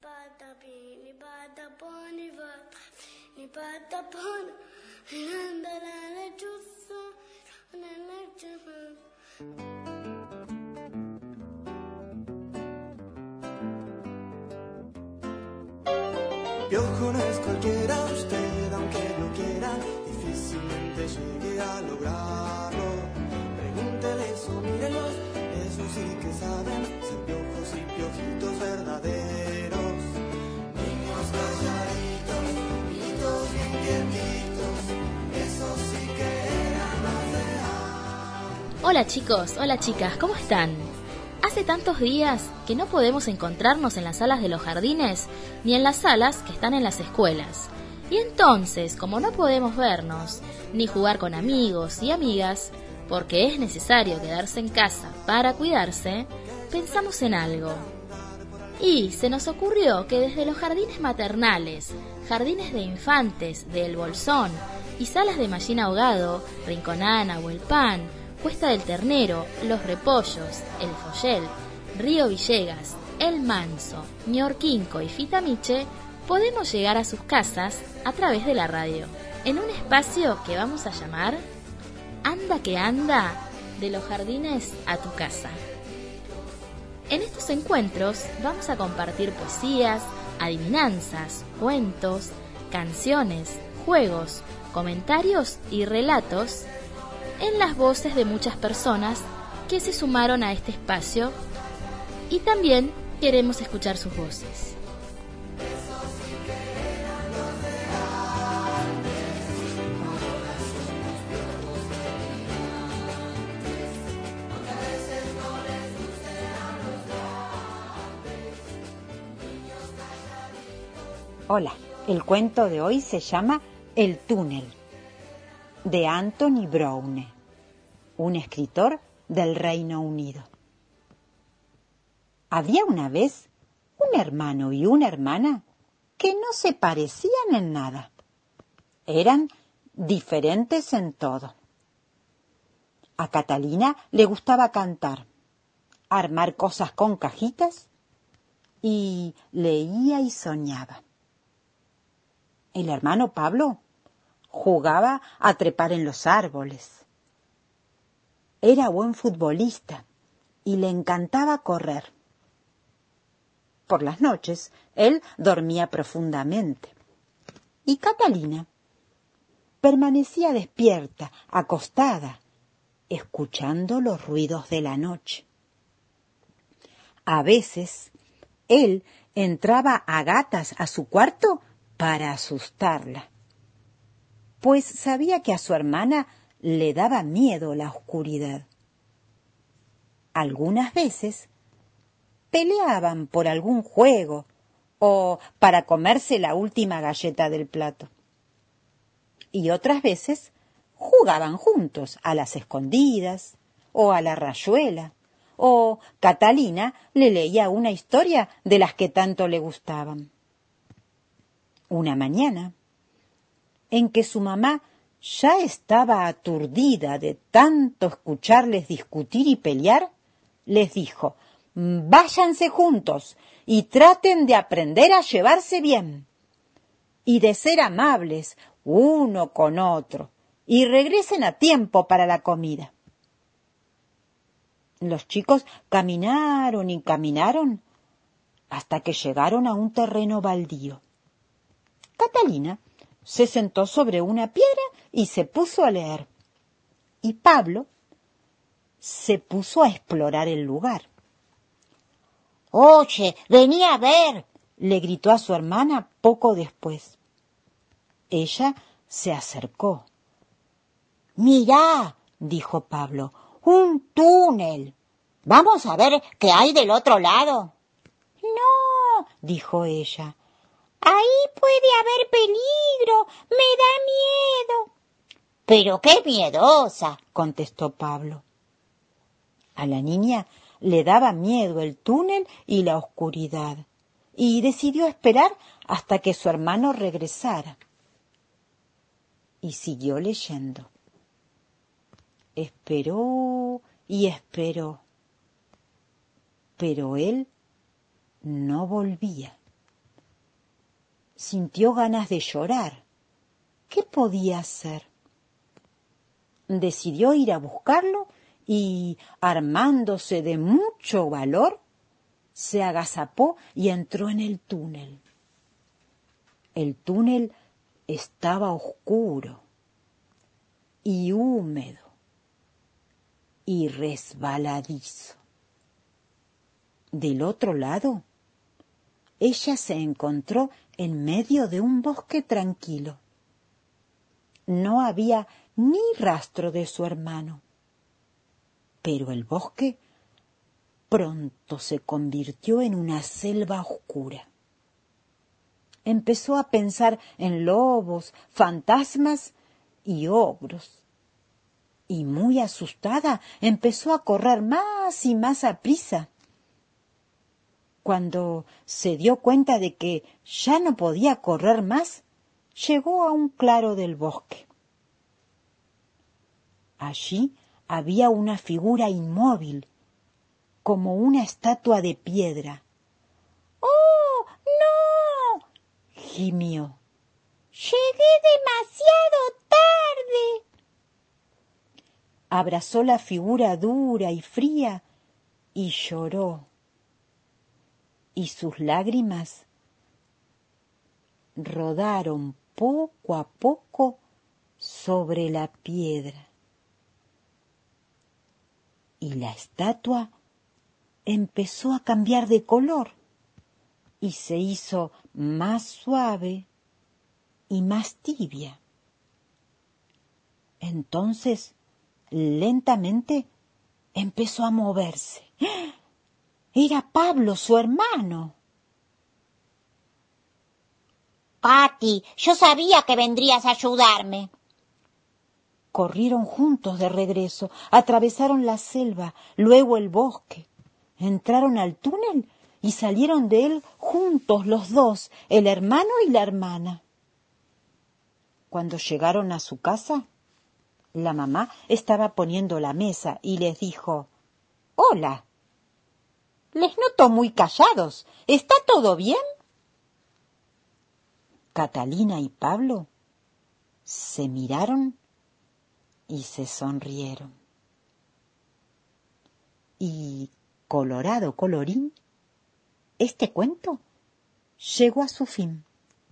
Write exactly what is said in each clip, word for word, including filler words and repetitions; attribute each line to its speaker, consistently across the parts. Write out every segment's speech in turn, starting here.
Speaker 1: Patapini pataponi vatapini pataponi nandalala chusu nanachusu.
Speaker 2: Piojo no es cualquiera, usted aunque lo quiera, difícilmente llegue a lograrlo. Pregúntele eso, mírenlos, eso sí que saben, ser piojos y piojitos verdaderos. Niños calladitos, niñitos bien quietitos, eso sí que eran más real.
Speaker 3: Hola chicos, hola chicas, ¿cómo están? Hace tantos días que no podemos encontrarnos en las salas de los jardines ni en las salas que están en las escuelas. Y entonces, como no podemos vernos ni jugar con amigos y amigas, porque es necesario quedarse en casa para cuidarse, pensamos en algo. Y se nos ocurrió que desde los jardines maternales, jardines de infantes de El Bolsón y salas de Mallín Ahogado, Rinconana, Huelpán, Cuesta del Ternero, Los Repollos, El Follel, Río Villegas, El Manso, Ñorquinco y Fitamiche, podemos llegar a sus casas a través de la radio, en un espacio que vamos a llamar Anda que anda, de los jardines a tu casa. En estos encuentros vamos a compartir poesías, adivinanzas, cuentos, canciones, juegos, comentarios y relatos en las voces de muchas personas que se sumaron a este espacio, y también queremos escuchar sus voces.
Speaker 4: Hola, el cuento de hoy se llama El túnel, de Anthony Browne, un escritor del Reino Unido. Había una vez un hermano y una hermana que no se parecían en nada. Eran diferentes en todo. A Catalina le gustaba cantar, armar cosas con cajitas y leía y soñaba. El hermano Pablo jugaba a trepar en los árboles. Era buen futbolista y le encantaba correr. Por las noches, él dormía profundamente. Y Catalina permanecía despierta, acostada, escuchando los ruidos de la noche. A veces, él entraba a gatas a su cuarto para asustarla, pues sabía que a su hermana le daba miedo la oscuridad. Algunas veces peleaban por algún juego o para comerse la última galleta del plato. Y otras veces jugaban juntos a las escondidas o a la rayuela, o Catalina le leía una historia de las que tanto le gustaban. Una mañana, en que su mamá ya estaba aturdida de tanto escucharles discutir y pelear, les dijo: «Váyanse juntos y traten de aprender a llevarse bien y de ser amables uno con otro y regresen a tiempo para la comida». Los chicos caminaron y caminaron hasta que llegaron a un terreno baldío. Catalina se sentó sobre una piedra y se puso a leer. Y Pablo se puso a explorar el lugar. «Oye, vení a ver», le gritó a su hermana poco después. Ella se acercó. «Mirá», dijo Pablo, «un túnel. Vamos a ver qué hay del otro lado». «No», dijo ella. «Ahí puede haber peligro, me da miedo». «Pero qué miedosa», contestó Pablo. A la niña le daba miedo el túnel y la oscuridad, y decidió esperar hasta que su hermano regresara. Y siguió leyendo. Esperó y esperó, pero él no volvía. sintió ganas de llorar. ¿Qué podía hacer? Decidió ir a buscarlo y, armándose de mucho valor, se agazapó y entró en el túnel. El túnel estaba oscuro y húmedo y resbaladizo. Del otro lado, ella se encontró en medio de un bosque tranquilo. No había ni rastro de su hermano, pero el bosque pronto se convirtió en una selva oscura. Empezó a pensar en lobos, fantasmas y ogros. Y muy asustada empezó a correr más y más aprisa. Cuando se dio cuenta de que ya no podía correr más, llegó a un claro del bosque. Allí había una figura inmóvil, como una estatua de piedra. ¡Oh, no!, gimió. ¡Llegué demasiado tarde! Abrazó la figura dura y fría y lloró. Y sus lágrimas rodaron poco a poco sobre la piedra. Y la estatua empezó a cambiar de color y se hizo más suave y más tibia. Entonces, lentamente, empezó a moverse. Era Pablo, su hermano.
Speaker 5: Katy, yo sabía que vendrías a ayudarme.
Speaker 4: Corrieron juntos de regreso, atravesaron la selva, luego el bosque. Entraron al túnel y salieron de él juntos los dos, el hermano y la hermana. Cuando llegaron a su casa, la mamá estaba poniendo la mesa y les dijo: «Hola, les noto muy callados. ¿Está todo bien?» Catalina y Pablo se miraron y se sonrieron. Y, colorado colorín, este cuento llegó a su fin.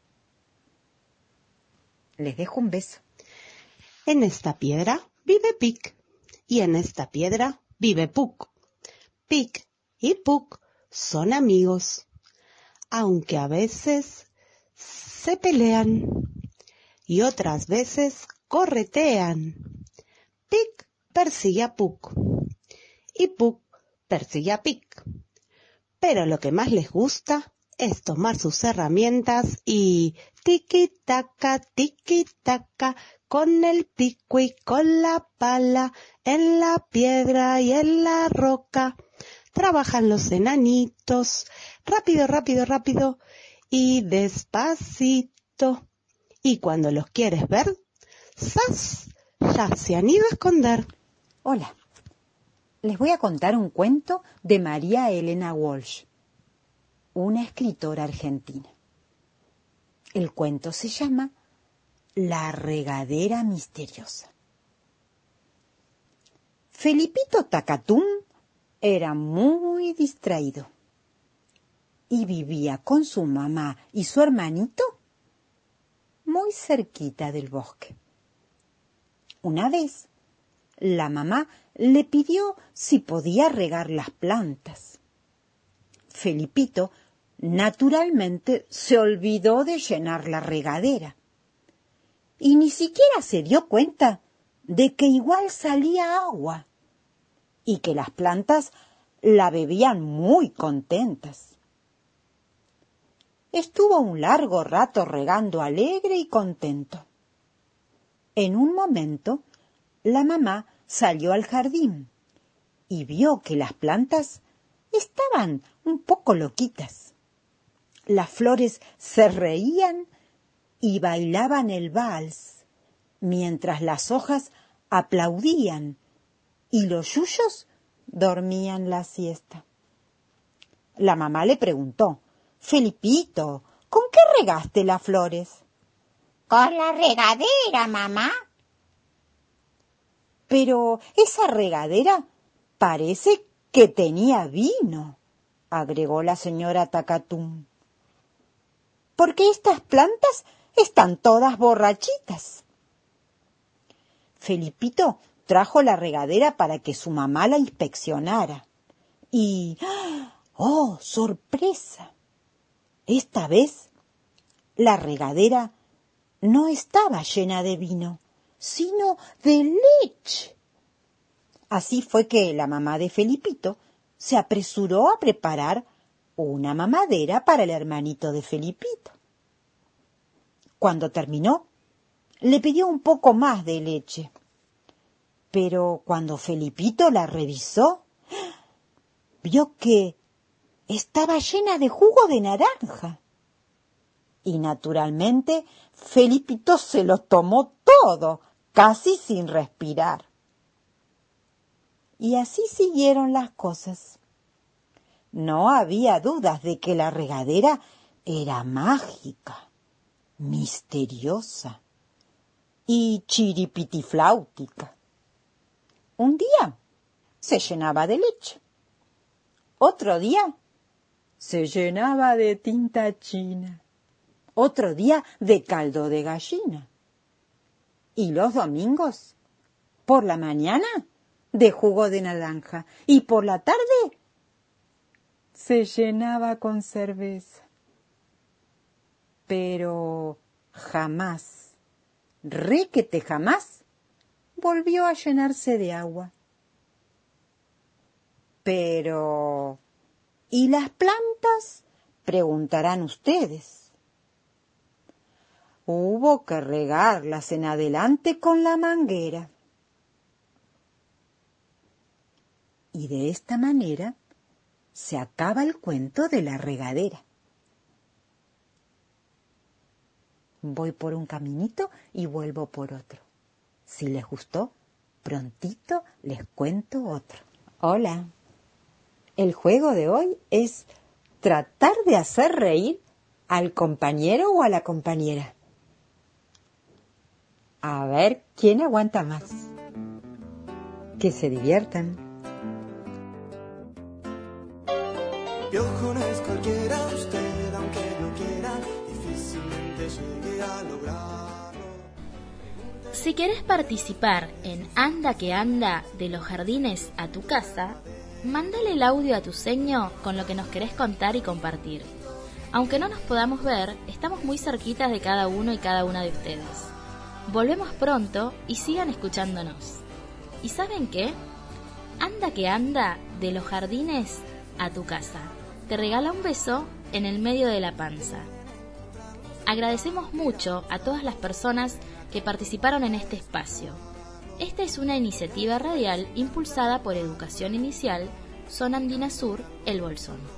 Speaker 4: Les dejo un beso.
Speaker 6: En esta piedra vive Pic y en esta piedra vive Puc. Pic y Puc son amigos, aunque a veces se pelean y otras veces corretean. Pic persigue a Puc y Puc persigue a Pic, pero lo que más les gusta es tomar sus herramientas y tiki-taka, tiki-taka, con el pico y con la pala, en la piedra y en la roca. Trabajan los enanitos, rápido, rápido, rápido y despacito. Y cuando los quieres ver, ¡zas!, ya se han ido a esconder.
Speaker 4: Hola, les voy a contar un cuento de María Elena Walsh, una escritora argentina. El cuento se llama La regadera misteriosa. Felipito Tacatún era muy distraído y vivía con su mamá y su hermanito muy cerquita del bosque. Una vez, la mamá le pidió si podía regar las plantas. Felipito, naturalmente, se olvidó de llenar la regadera y ni siquiera se dio cuenta de que igual salía agua y que las plantas la bebían muy contentas. Estuvo un largo rato regando alegre y contento. En un momento, la mamá salió al jardín y vio que las plantas estaban un poco loquitas. Las flores se reían y bailaban el vals, mientras las hojas aplaudían y los yuyos dormían la siesta. La mamá le preguntó: «Felipito, ¿con qué regaste las flores?
Speaker 5: Con la regadera, mamá.
Speaker 4: Pero esa regadera parece que tenía vino, agregó la señora Tacatum. Porque estas plantas están todas borrachitas. Felipito trajo la regadera para que su mamá la inspeccionara. Y, ¡oh, sorpresa! Esta vez la regadera no estaba llena de vino, sino de leche. Así fue que la mamá de Felipito se apresuró a preparar una mamadera para el hermanito de Felipito. Cuando terminó, le pidió un poco más de leche. Pero cuando Felipito la revisó, vio que estaba llena de jugo de naranja. Y naturalmente Felipito se lo tomó todo, casi sin respirar. Y así siguieron las cosas. No había dudas de que la regadera era mágica, misteriosa y chiripitifláutica. Un día se llenaba de leche. Otro día se llenaba de tinta china. Otro día de caldo de gallina. Y los domingos, por la mañana, de jugo de naranja. Y por la tarde, se llenaba con cerveza. Pero jamás, requete jamás, volvió a llenarse de agua. Pero, ¿y las plantas? Preguntarán ustedes. Hubo que regarlas en adelante con la manguera. Y de esta manera se acaba el cuento de la regadera. Voy por un caminito y vuelvo por otro. Si les gustó, prontito les cuento otro. Hola. El juego de hoy es tratar de hacer reír al compañero o a la compañera. A ver quién aguanta más. Que se diviertan.
Speaker 2: Piojo no es cualquiera, usted aunque lo quiera, difícilmente llegue a lograrlo.
Speaker 3: Si querés participar en Anda que Anda de los jardines a tu casa, mándale el audio a tu seño con lo que nos querés contar y compartir. Aunque no nos podamos ver, estamos muy cerquitas de cada uno y cada una de ustedes. Volvemos pronto y sigan escuchándonos. ¿Y saben qué? Anda que Anda de los jardines a tu casa. Te regala un beso en el medio de la panza. Agradecemos mucho a todas las personas que participaron en este espacio. Esta es una iniciativa radial impulsada por Educación Inicial, Zona Andina Sur, El Bolsón.